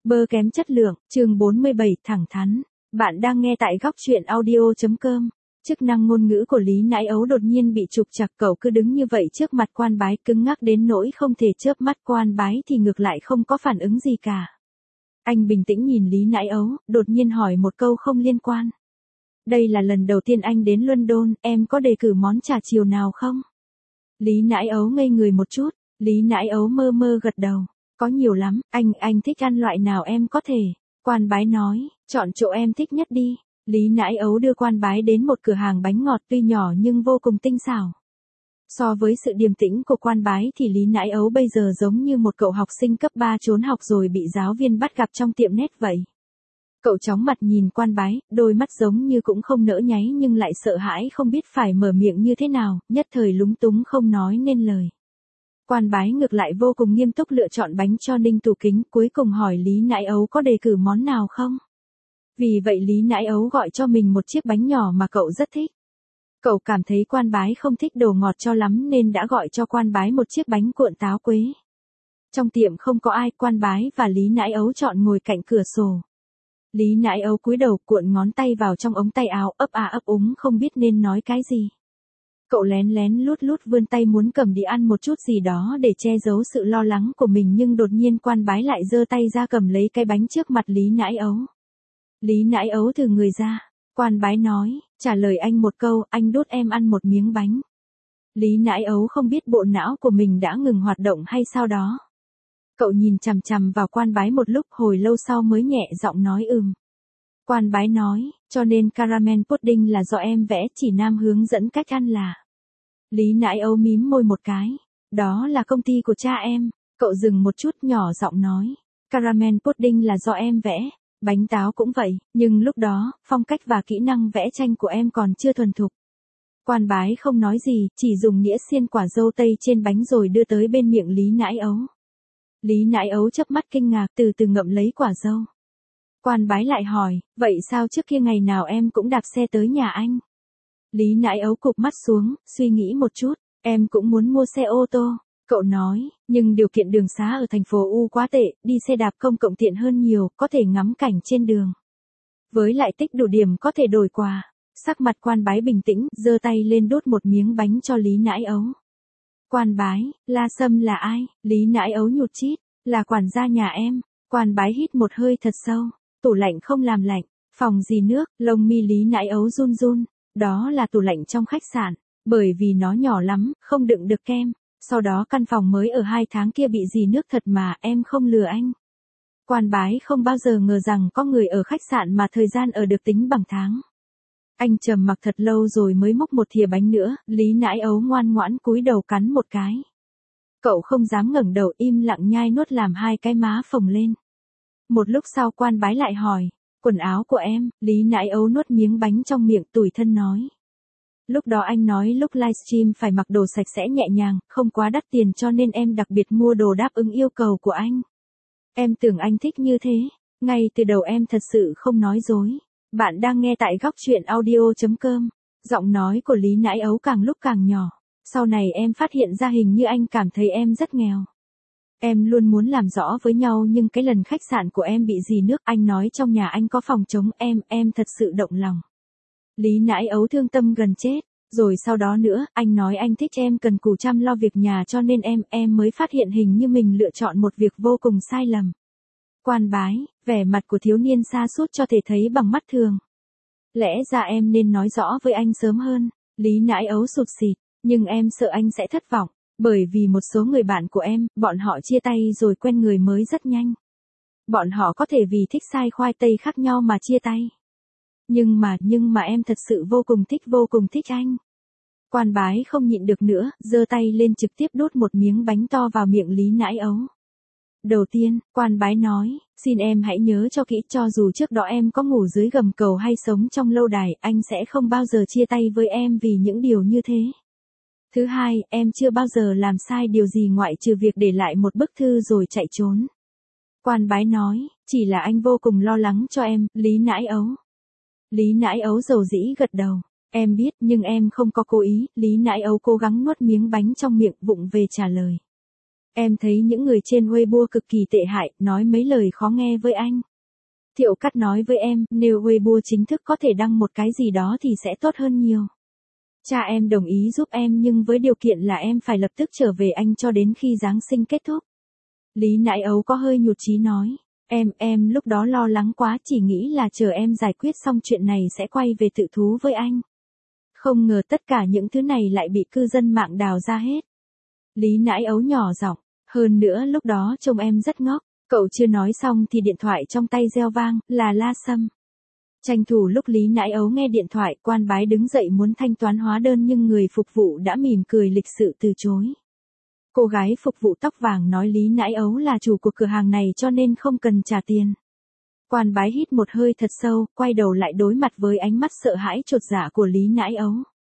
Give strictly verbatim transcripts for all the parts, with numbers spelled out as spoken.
Bơ kém chất lượng, chương bốn mươi bảy thẳng thắn. Bạn đang nghe tại góc truyện audio.com. Chức năng ngôn ngữ của Lý Nãi Ấu đột nhiên bị trục trặc, cậu cứ đứng như vậy trước mặt Quan Bái cứng ngắc đến nỗi không thể chớp mắt. Quan Bái thì ngược lại không có phản ứng gì cả. Anh bình tĩnh nhìn Lý Nãi Ấu, đột nhiên hỏi một câu không liên quan. Đây là lần đầu tiên anh đến London, em có đề cử món trà chiều nào không? Lý Nãi Ấu ngây người một chút, Lý Nãi Ấu mơ mơ gật đầu. Có nhiều lắm, anh, anh thích ăn loại nào em có thể. Quan Bái nói, chọn chỗ em thích nhất đi. Lý Nãi Ấu đưa Quan Bái đến một cửa hàng bánh ngọt tuy nhỏ nhưng vô cùng tinh xảo. So với sự điềm tĩnh của Quan Bái thì Lý Nãi Ấu bây giờ giống như một cậu học sinh cấp ba trốn học rồi bị giáo viên bắt gặp trong tiệm nét vậy. Cậu chóng mặt nhìn Quan Bái, đôi mắt giống như cũng không nỡ nháy nhưng lại sợ hãi không biết phải mở miệng như thế nào, nhất thời lúng túng không nói nên lời. Quan Bái ngược lại vô cùng nghiêm túc lựa chọn bánh cho Ninh Tủ Kính, cuối cùng hỏi Lý Nãi Ấu có đề cử món nào không? Vì vậy Lý Nãi Ấu gọi cho mình một chiếc bánh nhỏ mà cậu rất thích. Cậu cảm thấy Quan Bái không thích đồ ngọt cho lắm nên đã gọi cho Quan Bái một chiếc bánh cuộn táo quế. Trong tiệm không có ai, Quan Bái và Lý Nãi Ấu chọn ngồi cạnh cửa sổ. Lý Nãi Ấu cúi đầu cuộn ngón tay vào trong ống tay áo, ấp à ấp úng không biết nên nói cái gì. Cậu lén lén lút lút vươn tay muốn cầm đi ăn một chút gì đó để che giấu sự lo lắng của mình nhưng đột nhiên Quan Bái lại giơ tay ra cầm lấy cái bánh trước mặt Lý Nãi Ấu. Lý Nãi Ấu thừ người ra. Quan Bái nói, trả lời anh một câu, anh đút em ăn một miếng bánh. Lý Nãi Ấu không biết bộ não của mình đã ngừng hoạt động hay sao đó. Cậu nhìn chằm chằm vào Quan Bái một lúc, hồi lâu sau mới nhẹ giọng nói ừm. Quan Bái nói, cho nên caramel pudding là do em vẽ, chỉ Nam hướng dẫn cách ăn là. Lý Nãi Ấu mím môi một cái. Đó là công ty của cha em. Cậu dừng một chút nhỏ giọng nói. Caramel pudding là do em vẽ. Bánh táo cũng vậy, nhưng lúc đó, phong cách và kỹ năng vẽ tranh của em còn chưa thuần thục. Quan Bái không nói gì, chỉ dùng nĩa xiên quả dâu tây trên bánh rồi đưa tới bên miệng Lý Nãi Ấu. Lý Nãi Ấu chớp mắt kinh ngạc từ từ ngậm lấy quả dâu. Quan Bái lại hỏi, vậy sao trước kia ngày nào em cũng đạp xe tới nhà anh? Lý Nãi Ấu cụp mắt xuống, suy nghĩ một chút, em cũng muốn mua xe ô tô. Cậu nói, nhưng điều kiện đường xá ở thành phố U quá tệ, đi xe đạp công cộng tiện hơn nhiều, có thể ngắm cảnh trên đường. Với lại tích đủ điểm có thể đổi quà. Sắc mặt Quan Bái bình tĩnh, giơ tay lên đốt một miếng bánh cho Lý Nãi Ấu. Quan Bái, La Sâm là ai? Lý Nãi Ấu nhụt chít, là quản gia nhà em. Quan Bái hít một hơi thật sâu, tủ lạnh không làm lạnh, phòng gì nước, lông mi Lý Nãi Ấu run run. Đó là tủ lạnh trong khách sạn, bởi vì nó nhỏ lắm, không đựng được kem. Sau đó căn phòng mới ở hai tháng kia bị dì nước thật mà, em không lừa anh. Quan Bái không bao giờ ngờ rằng có người ở khách sạn mà thời gian ở được tính bằng tháng. Anh trầm mặc thật lâu rồi mới múc một thìa bánh nữa, Lý Nãi Ấu ngoan ngoãn cúi đầu cắn một cái. Cậu không dám ngẩng đầu, im lặng nhai nuốt làm hai cái má phồng lên. Một lúc sau Quan Bái lại hỏi, quần áo của em? Lý Nãi Ấu nuốt miếng bánh trong miệng tủi thân nói. Lúc đó anh nói lúc livestream phải mặc đồ sạch sẽ nhẹ nhàng, không quá đắt tiền cho nên em đặc biệt mua đồ đáp ứng yêu cầu của anh. Em tưởng anh thích như thế, ngay từ đầu em thật sự không nói dối. Bạn đang nghe tại góc truyện audio.com. Giọng nói của Lý Nãi Ấu càng lúc càng nhỏ. Sau này em phát hiện ra hình như anh cảm thấy em rất nghèo. Em luôn muốn làm rõ với nhau nhưng cái lần khách sạn của em bị dì nước, anh nói trong nhà anh có phòng trống, em, em thật sự động lòng. Lý Nãi Ấu thương tâm gần chết. Rồi sau đó nữa, anh nói anh thích em cần cù chăm lo việc nhà cho nên em, em mới phát hiện hình như mình lựa chọn một việc vô cùng sai lầm. Quan Bái, vẻ mặt của thiếu niên sa sút cho thể thấy bằng mắt thường. Lẽ ra em nên nói rõ với anh sớm hơn. Lý Nãi Ấu sụt sịt, nhưng em sợ anh sẽ thất vọng, bởi vì một số người bạn của em, bọn họ chia tay rồi quen người mới rất nhanh. Bọn họ có thể vì thích sai khoai tây khác nhau mà chia tay. Nhưng mà, nhưng mà em thật sự vô cùng thích vô cùng thích anh. Quan Bái không nhịn được nữa, giơ tay lên trực tiếp đút một miếng bánh to vào miệng Lý Nãi Ấu. Đầu tiên, Quan Bái nói, xin em hãy nhớ cho kỹ, cho dù trước đó em có ngủ dưới gầm cầu hay sống trong lâu đài, anh sẽ không bao giờ chia tay với em vì những điều như thế. Thứ hai, em chưa bao giờ làm sai điều gì ngoại trừ việc để lại một bức thư rồi chạy trốn. Quan Bái nói, chỉ là anh vô cùng lo lắng cho em, Lý Nãi Ấu. Lý Nãi Ấu dầu dĩ gật đầu. Em biết nhưng em không có cố ý. Lý Nãi Ấu cố gắng nuốt miếng bánh trong miệng vụng về trả lời. Em thấy những người trên Weibo cực kỳ tệ hại, nói mấy lời khó nghe với anh. Thiệu Cát nói với em, nếu Weibo chính thức có thể đăng một cái gì đó thì sẽ tốt hơn nhiều. Cha em đồng ý giúp em nhưng với điều kiện là em phải lập tức trở về Anh cho đến khi Giáng sinh kết thúc. Lý Nãi Ấu có hơi nhụt chí nói. Em, em lúc đó lo lắng quá, chỉ nghĩ là chờ em giải quyết xong chuyện này sẽ quay về tự thú với anh. Không ngờ tất cả những thứ này lại bị cư dân mạng đào ra hết. Lý Nãi Ấu nhỏ giọng, hơn nữa lúc đó trông em rất ngốc. Cậu chưa nói xong thì điện thoại trong tay reo vang, là La Sâm. Tranh thủ lúc Lý Nãi Ấu nghe điện thoại, Quan Bái đứng dậy muốn thanh toán hóa đơn nhưng người phục vụ đã mỉm cười lịch sự từ chối. Cô gái phục vụ tóc vàng nói Lý Nãi Ấu là chủ của cửa hàng này cho nên không cần trả tiền. Quan Bái hít một hơi thật sâu, quay đầu lại đối mặt với ánh mắt sợ hãi chột dạ của Lý Nãi Ấu.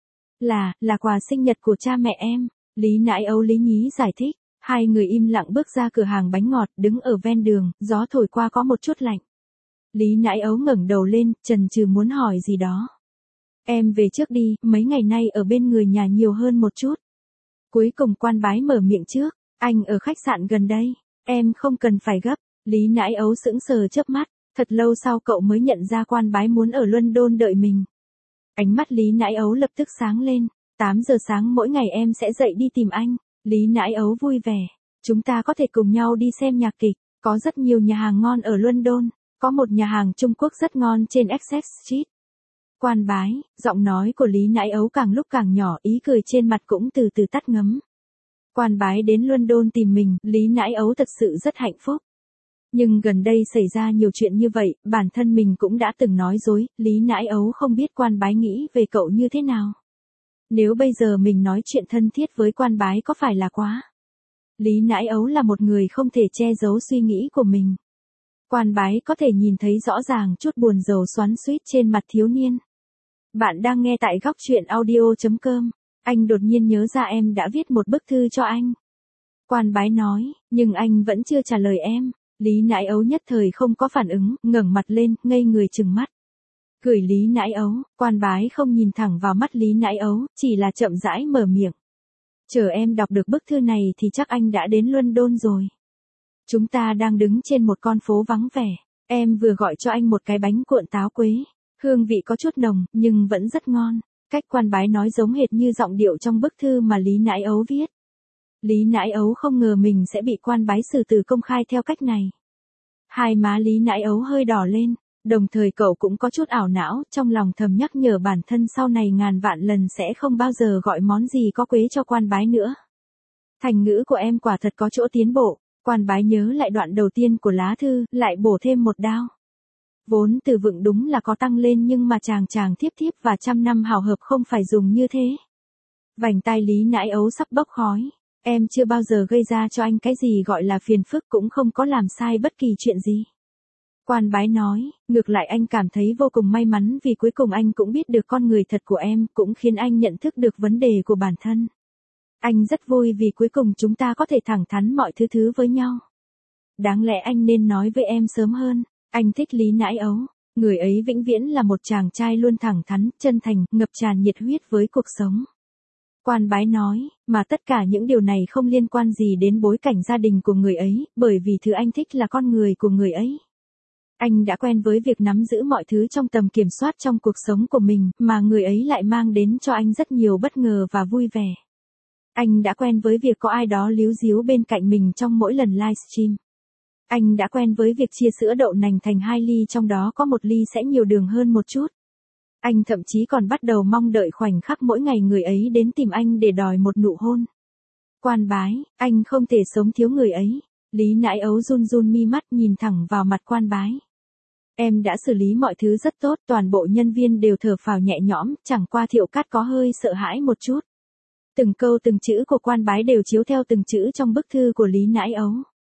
Là, là quà sinh nhật của cha mẹ em. Lý Nãi Ấu lý nhí giải thích. Hai người im lặng bước ra cửa hàng bánh ngọt, đứng ở ven đường, gió thổi qua có một chút lạnh. Lý Nãi Ấu ngẩng đầu lên, chần chừ muốn hỏi gì đó. Em về trước đi, mấy ngày nay ở bên người nhà nhiều hơn một chút. Cuối cùng Quan Bái mở miệng trước, anh ở khách sạn gần đây, em không cần phải gấp. Lý Nãi Ấu sững sờ chớp mắt, thật lâu sau cậu mới nhận ra Quan Bái muốn ở London đợi mình. Ánh mắt Lý Nãi Ấu lập tức sáng lên, tám giờ sáng mỗi ngày em sẽ dậy đi tìm anh. Lý Nãi Ấu vui vẻ, chúng ta có thể cùng nhau đi xem nhạc kịch, có rất nhiều nhà hàng ngon ở London, có một nhà hàng Trung Quốc rất ngon trên Essex Street. Quan Bái, giọng nói của Lý Nãi Ấu càng lúc càng nhỏ, ý cười trên mặt cũng từ từ tắt ngấm. Quan Bái đến London tìm mình, Lý Nãi Ấu thật sự rất hạnh phúc. Nhưng gần đây xảy ra nhiều chuyện như vậy, bản thân mình cũng đã từng nói dối, Lý Nãi Ấu không biết Quan Bái nghĩ về cậu như thế nào. Nếu bây giờ mình nói chuyện thân thiết với Quan Bái có phải là quá? Lý Nãi Ấu là một người không thể che giấu suy nghĩ của mình. Quan Bái có thể nhìn thấy rõ ràng chút buồn rầu xoắn xuýt trên mặt thiếu niên. Bạn đang nghe tại góc truyện audio chấm com. Anh đột nhiên nhớ ra em đã viết một bức thư cho anh. Quan Bái nói, nhưng anh vẫn chưa trả lời em. Lý Nãi Ấu nhất thời không có phản ứng, ngẩng mặt lên, ngây người trừng mắt. Cười Lý Nãi Ấu, Quan Bái không nhìn thẳng vào mắt Lý Nãi Ấu, chỉ là chậm rãi mở miệng. Chờ em đọc được bức thư này thì chắc anh đã đến London rồi. Chúng ta đang đứng trên một con phố vắng vẻ, em vừa gọi cho anh một cái bánh cuộn táo quế. Hương vị có chút nồng, nhưng vẫn rất ngon. Cách Quan Bái nói giống hệt như giọng điệu trong bức thư mà Lý Nãi Ấu viết. Lý Nãi Ấu không ngờ mình sẽ bị Quan Bái xử tử công khai theo cách này. Hai má Lý Nãi Ấu hơi đỏ lên. Đồng thời cậu cũng có chút ảo não, trong lòng thầm nhắc nhở bản thân sau này ngàn vạn lần sẽ không bao giờ gọi món gì có quế cho Quan Bái nữa. Thành ngữ của em quả thật có chỗ tiến bộ. Quan Bái nhớ lại đoạn đầu tiên của lá thư, lại bổ thêm một đao. Vốn từ vựng đúng là có tăng lên nhưng mà chàng chàng thiếp thiếp và trăm năm hào hợp không phải dùng như thế. Vành tai Lý Nãi Ấu sắp bốc khói. Em chưa bao giờ gây ra cho anh cái gì gọi là phiền phức, cũng không có làm sai bất kỳ chuyện gì. Quan Bái nói, ngược lại anh cảm thấy vô cùng may mắn vì cuối cùng anh cũng biết được con người thật của em, cũng khiến anh nhận thức được vấn đề của bản thân. Anh rất vui vì cuối cùng chúng ta có thể thẳng thắn mọi thứ thứ với nhau. Đáng lẽ anh nên nói với em sớm hơn, anh thích Lý Nãi Ấu, người ấy vĩnh viễn là một chàng trai luôn thẳng thắn, chân thành, ngập tràn nhiệt huyết với cuộc sống. Quan Bái nói, mà tất cả những điều này không liên quan gì đến bối cảnh gia đình của người ấy, bởi vì thứ anh thích là con người của người ấy. Anh đã quen với việc nắm giữ mọi thứ trong tầm kiểm soát trong cuộc sống của mình, mà người ấy lại mang đến cho anh rất nhiều bất ngờ và vui vẻ. Anh đã quen với việc có ai đó líu díu bên cạnh mình trong mỗi lần livestream. Anh đã quen với việc chia sữa đậu nành thành hai ly, trong đó có một ly sẽ nhiều đường hơn một chút. Anh thậm chí còn bắt đầu mong đợi khoảnh khắc mỗi ngày người ấy đến tìm anh để đòi một nụ hôn. Quan Bái, anh không thể sống thiếu người ấy. Lý Nãi Ấu run run mi mắt nhìn thẳng vào mặt Quan Bái. Em đã xử lý mọi thứ rất tốt, toàn bộ nhân viên đều thở phào nhẹ nhõm, chẳng qua Thiệu Cát có hơi sợ hãi một chút. Từng câu từng chữ của Quan Bái đều chiếu theo từng chữ trong bức thư của Lý Nãi Ấu.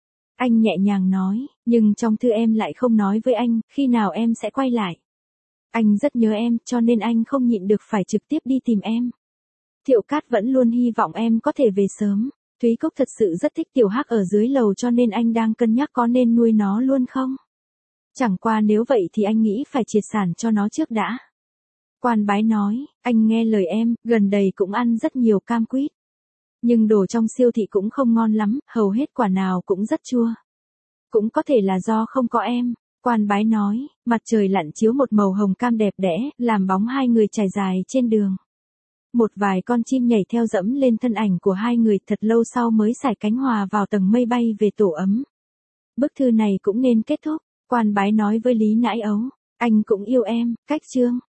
Anh nhẹ nhàng nói, nhưng trong thư em lại không nói với anh, khi nào em sẽ quay lại. Anh rất nhớ em, cho nên anh không nhịn được phải trực tiếp đi tìm em. Thiệu Cát vẫn luôn hy vọng em có thể về sớm. Thúy Cúc thật sự rất thích Tiểu Hắc ở dưới lầu cho nên anh đang cân nhắc có nên nuôi nó luôn không. Chẳng qua nếu vậy thì anh nghĩ phải triệt sản cho nó trước đã. Quan Bái nói, anh nghe lời em, gần đây cũng ăn rất nhiều cam quýt. Nhưng đồ trong siêu thị cũng không ngon lắm, hầu hết quả nào cũng rất chua. Cũng có thể là do không có em. Quan bái nói, mặt trời lặn chiếu một màu hồng cam đẹp đẽ, làm bóng hai người trải dài trên đường. Một vài con chim nhảy theo dẫm lên thân ảnh của hai người, thật lâu sau mới sải cánh hòa vào tầng mây bay về tổ ấm. Bức thư này cũng nên kết thúc, quan bái nói với Lý Nãi Ấu, anh cũng yêu em, cách chương.